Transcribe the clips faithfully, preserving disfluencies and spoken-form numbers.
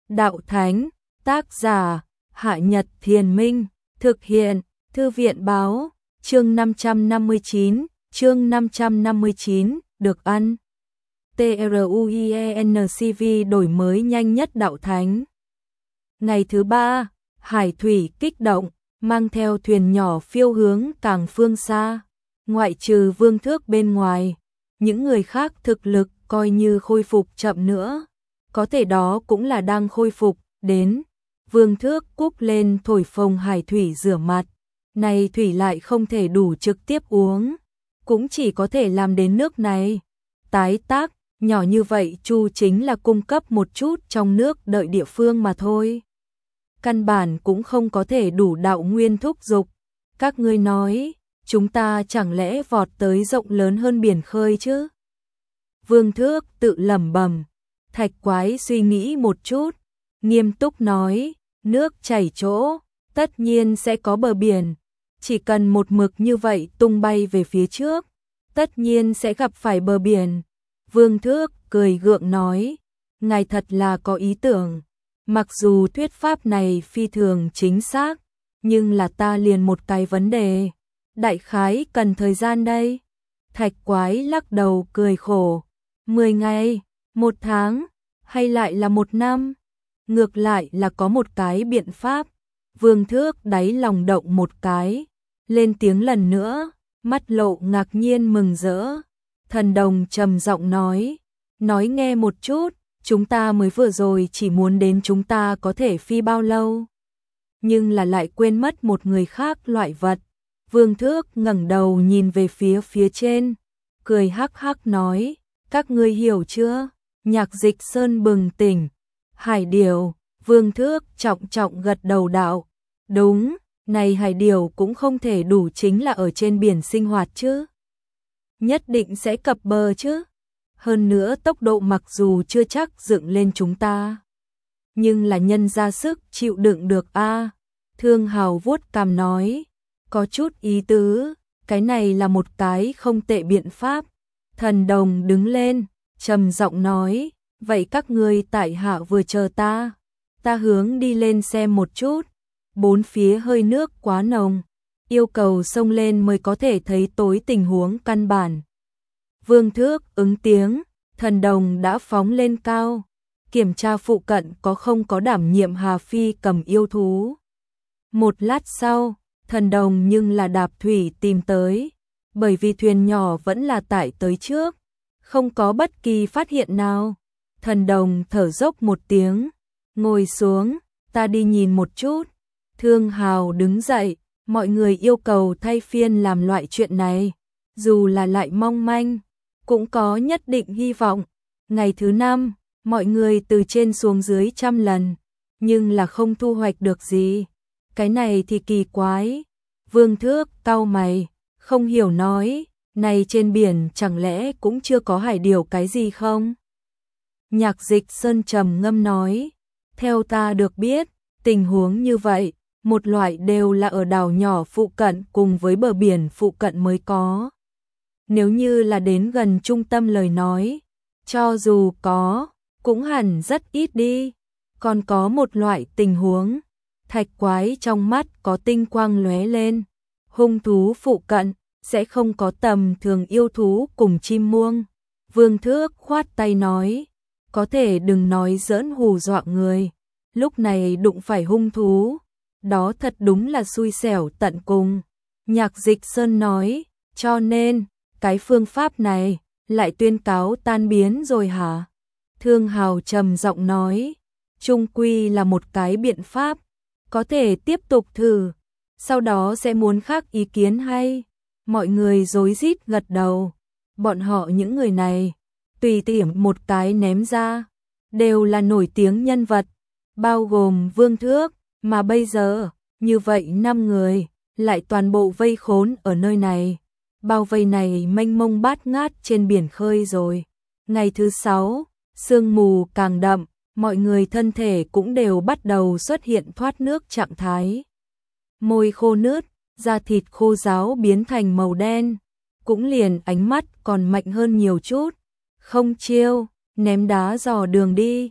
Đạo Thánh, tác giả, Hạ Nhật Thiền Minh, thực hiện, Thư viện báo, chương năm trăm năm mươi chín, chương năm trăm năm mươi chín, được ăn. TRUIENCV đổi mới nhanh nhất Đạo Thánh. Ngày thứ ba, hải thủy kích động, mang theo thuyền nhỏ phiêu hướng càng phương xa, ngoại trừ Vương Thước bên ngoài, những người khác thực lực coi như khôi phục chậm nữa, có thể đó cũng là đang khôi phục, đến. Vương Thước cúp lên thổi phồng hải thủy rửa mặt, này thủy lại không thể đủ trực tiếp uống, cũng chỉ có thể làm đến nước này. Tái tác, nhỏ như vậy chu chính là cung cấp một chút trong nước đợi địa phương mà thôi. Căn bản cũng không có thể đủ đạo nguyên thúc dục. Các ngươi nói, chúng ta chẳng lẽ vọt tới rộng lớn hơn biển khơi chứ? Vương Thước tự lẩm bẩm. Thạch Quái suy nghĩ một chút, nghiêm túc nói, nước chảy chỗ, tất nhiên sẽ có bờ biển, chỉ cần một mực như vậy tung bay về phía trước, tất nhiên sẽ gặp phải bờ biển. Vương Thước cười gượng nói, ngài thật là có ý tưởng, mặc dù thuyết pháp này phi thường chính xác, nhưng là ta liền một cái vấn đề, đại khái cần thời gian đây. Thạch Quái lắc đầu cười khổ, mười ngày, một tháng, hay lại là một năm? Ngược lại là có một cái biện pháp. Vương Thước đáy lòng động một cái, lên tiếng lần nữa, mắt lộ ngạc nhiên mừng rỡ. Thần Đồng trầm giọng nói, nói nghe một chút, chúng ta mới vừa rồi chỉ muốn đến chúng ta có thể phi bao lâu, nhưng là lại quên mất một người khác loại vật. Vương Thước ngẩng đầu nhìn về phía phía trên, cười hắc hắc nói, các ngươi hiểu chưa? Nhạc Dịch Sơn bừng tỉnh, hải điểu. Vương Thước trọng trọng gật đầu đạo, đúng, này hải điểu cũng không thể đủ chính là ở trên biển sinh hoạt chứ. Nhất định sẽ cập bờ chứ. Hơn nữa tốc độ mặc dù chưa chắc dựng lên chúng ta, nhưng là nhân ra sức chịu đựng được a. À. Thương Hào vuốt cằm nói, có chút ý tứ, cái này là một cái không tệ biện pháp. Thần Đồng đứng lên, trầm giọng nói, vậy các ngươi tại hạ vừa chờ ta, ta hướng đi lên xem một chút. Bốn phía hơi nước quá nồng, yêu cầu xông lên mới có thể thấy tối tình huống căn bản. Vương Thước ứng tiếng, Thần Đồng đã phóng lên cao, kiểm tra phụ cận có không có đảm nhiệm Hà Phi cầm yêu thú. Một lát sau, Thần Đồng nhưng là đạp thủy tìm tới, bởi vì thuyền nhỏ vẫn là tải tới trước, không có bất kỳ phát hiện nào. Thần Đồng thở dốc một tiếng, ngồi xuống, ta đi nhìn một chút. Thương Hào đứng dậy, mọi người yêu cầu thay phiên làm loại chuyện này, dù là lại mong manh, cũng có nhất định hy vọng. Ngày thứ năm, mọi người từ trên xuống dưới trăm lần, nhưng là không thu hoạch được gì. Cái này thì kỳ quái. Vương Thước cau mày, không hiểu nói, này trên biển chẳng lẽ cũng chưa có hải điểu cái gì không? Nhạc Dịch Sơn trầm ngâm nói, theo ta được biết, tình huống như vậy, một loại đều là ở đảo nhỏ phụ cận cùng với bờ biển phụ cận mới có. Nếu như là đến gần trung tâm lời nói, cho dù có, cũng hẳn rất ít đi. Còn có một loại tình huống, Thạch Quái trong mắt có tinh quang lóe lên, hung thú phụ cận, sẽ không có tầm thường yêu thú cùng chim muông. Vương Thước khoát tay nói, có thể đừng nói giỡn hù dọa người, lúc này đụng phải hung thú, đó thật đúng là xui xẻo tận cùng. Nhạc Dịch Sơn nói, cho nên, cái phương pháp này, lại tuyên cáo tan biến rồi hả? Thương Hào trầm giọng nói, chung quy là một cái biện pháp, có thể tiếp tục thử, sau đó sẽ muốn khác ý kiến hay? Mọi người rối rít gật đầu, bọn họ những người này, tùy tiện một cái ném ra, đều là nổi tiếng nhân vật, bao gồm Vương Thước, mà bây giờ, như vậy năm người, lại toàn bộ vây khốn ở nơi này. Bao vây này mênh mông bát ngát trên biển khơi rồi. Ngày thứ sáu, sương mù càng đậm, mọi người thân thể cũng đều bắt đầu xuất hiện thoát nước trạng thái. Môi khô nứt, da thịt khô ráo biến thành màu đen, cũng liền ánh mắt còn mạnh hơn nhiều chút. Không chiêu, ném đá dò đường đi.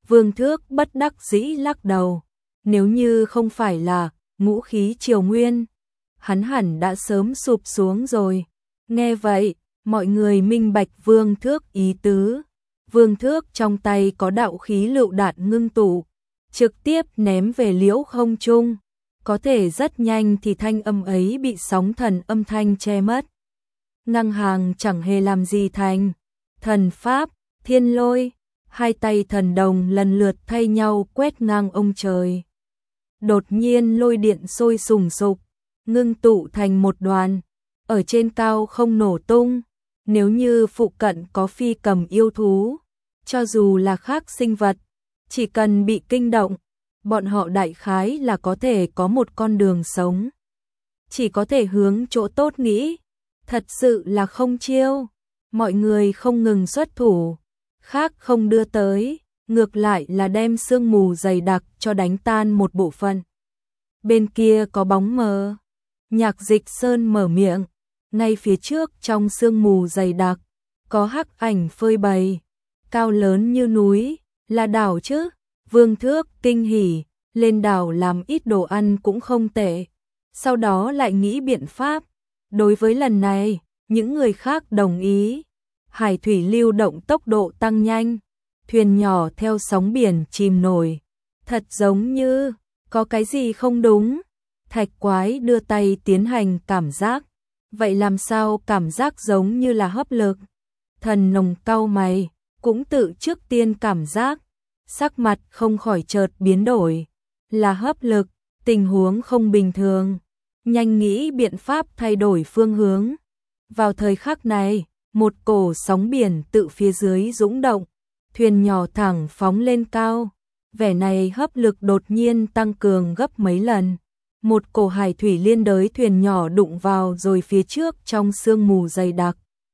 Vương Thước bất đắc dĩ lắc đầu, nếu như không phải là ngũ khí triều nguyên, hắn hẳn đã sớm sụp xuống rồi. Nghe vậy, mọi người minh bạch Vương Thước ý tứ. Vương Thước trong tay có đạo khí lựu đạn ngưng tụ, trực tiếp ném về liễu không trung. Có thể rất nhanh thì thanh âm ấy bị sóng thần âm thanh che mất. Ngăng hàng chẳng hề làm gì thành. Thần pháp, thiên lôi, hai tay thần đồng lần lượt thay nhau quét ngang ông trời. Đột nhiên lôi điện sôi sùng sục, ngưng tụ thành một đoàn, ở trên cao không nổ tung. Nếu như phụ cận có phi cầm yêu thú, cho dù là khác sinh vật, chỉ cần bị kinh động, bọn họ đại khái là có thể có một con đường sống. Chỉ có thể hướng chỗ tốt nghĩ, thật sự là không chiêu. Mọi người không ngừng xuất thủ, khác không đưa tới, ngược lại là đem sương mù dày đặc cho đánh tan một bộ phận. Bên kia có bóng mờ, Nhạc Dịch Sơn mở miệng, ngay phía trước trong sương mù dày đặc, có hắc ảnh phơi bày, cao lớn như núi, là đảo chứ. Vương Thước kinh hỉ, lên đảo làm ít đồ ăn cũng không tệ. Sau đó lại nghĩ biện pháp. Đối với lần này, những người khác đồng ý. Hải thủy lưu động tốc độ tăng nhanh, thuyền nhỏ theo sóng biển chìm nổi. Thật giống như có cái gì không đúng. Thạch Quái đưa tay tiến hành cảm giác. Vậy làm sao cảm giác giống như là hấp lực? Thần Nồng cau mày, cũng tự trước tiên cảm giác, sắc mặt không khỏi chợt biến đổi, là hấp lực, tình huống không bình thường, nhanh nghĩ biện pháp thay đổi phương hướng. Vào thời khắc này, một cổ sóng biển tự phía dưới dũng động, thuyền nhỏ thẳng phóng lên cao, vẻ này hấp lực đột nhiên tăng cường gấp mấy lần. Một cổ hải thủy liên đới thuyền nhỏ đụng vào rồi phía trước trong sương mù dày đặc.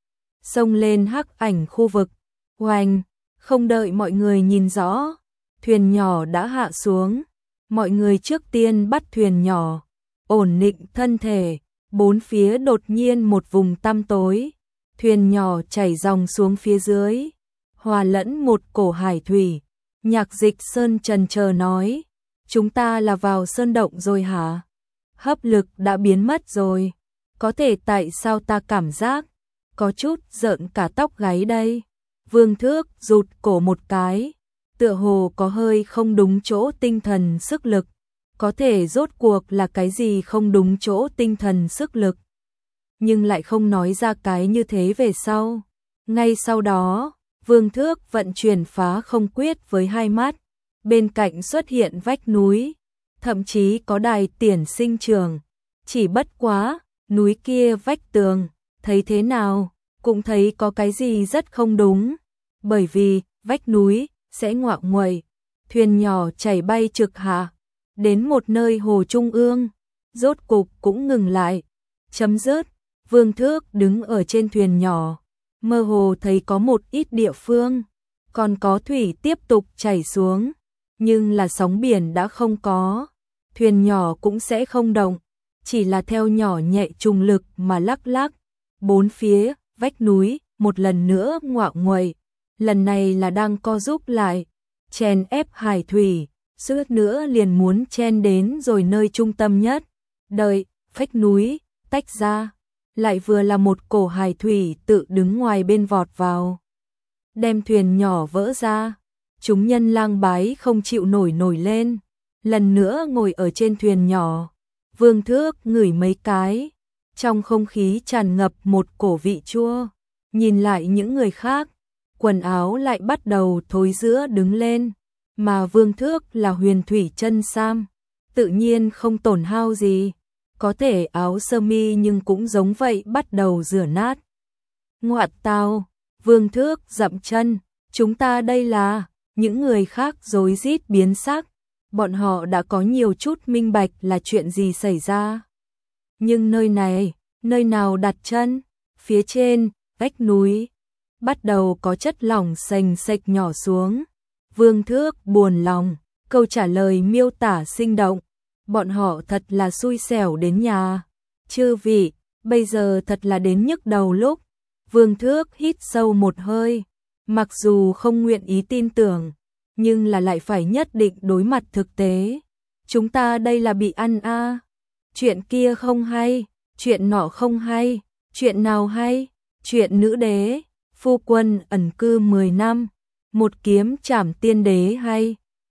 Xông lên hắc ảnh khu vực, oanh, không đợi mọi người nhìn rõ, thuyền nhỏ đã hạ xuống. Mọi người trước tiên bắt thuyền nhỏ, ổn định thân thể, bốn phía đột nhiên một vùng tăm tối, thuyền nhỏ chảy dòng xuống phía dưới, hòa lẫn một cổ hải thủy. Nhạc Dịch Sơn chần chờ nói, chúng ta là vào sơn động rồi hả? Hấp lực đã biến mất rồi, có thể tại sao ta cảm giác có chút rợn cả tóc gáy đây? Vương Thước rụt cổ một cái, tựa hồ có hơi không đúng chỗ tinh thần sức lực. Có thể rốt cuộc là cái gì không đúng chỗ tinh thần sức lực, nhưng lại không nói ra cái như thế về sau. Ngay sau đó, Vương Thước vận chuyển phá không quyết với hai mắt, bên cạnh xuất hiện vách núi, thậm chí có đài tiền sinh trường. Chỉ bất quá, núi kia vách tường, thấy thế nào, cũng thấy có cái gì rất không đúng, bởi vì vách núi sẽ ngoạo nguậy, thuyền nhỏ chảy bay trực hạ, đến một nơi hồ trung ương, rốt cục cũng ngừng lại. Chấm dứt, Vương Thước đứng ở trên thuyền nhỏ, mơ hồ thấy có một ít địa phương, còn có thủy tiếp tục chảy xuống, nhưng là sóng biển đã không có, thuyền nhỏ cũng sẽ không động, chỉ là theo nhỏ nhẹ trùng lực mà lắc lắc. Bốn phía, vách núi, một lần nữa ngoạo nguậy, lần này là đang co rúm lại, chèn ép hải thủy, suýt nữa liền muốn chen đến rồi nơi trung tâm nhất. Đợi, vách núi tách ra, lại vừa là một cổ hải thủy tự đứng ngoài bên vọt vào, đem thuyền nhỏ vỡ ra. Chúng nhân lang bái không chịu nổi nổi lên, lần nữa ngồi ở trên thuyền nhỏ. Vương Thước ngửi mấy cái, trong không khí tràn ngập một cổ vị chua. Nhìn lại những người khác, quần áo lại bắt đầu thối rữa đứng lên, mà Vương Thước là huyền thủy chân sam, tự nhiên không tổn hao gì, có thể áo sơ mi nhưng cũng giống vậy bắt đầu rửa nát. Ngoạt tao, Vương Thước dậm chân, chúng ta đây là, những người khác rối rít biến sắc, bọn họ đã có nhiều chút minh bạch là chuyện gì xảy ra. Nhưng nơi này, nơi nào đặt chân, phía trên, vách núi, bắt đầu có chất lỏng sền sệt nhỏ xuống. Vương Thước buồn lòng, câu trả lời miêu tả sinh động, bọn họ thật là xui xẻo đến nhà. Chư vị, bây giờ thật là đến nhức đầu lúc. Vương Thước hít sâu một hơi, mặc dù không nguyện ý tin tưởng, nhưng là lại phải nhất định đối mặt thực tế. Chúng ta đây là bị ăn a. À. Chuyện kia không hay, chuyện nọ không hay, chuyện nào hay? Chuyện nữ đế, phu quân ẩn cư mười năm, một kiếm trảm tiên đế hay,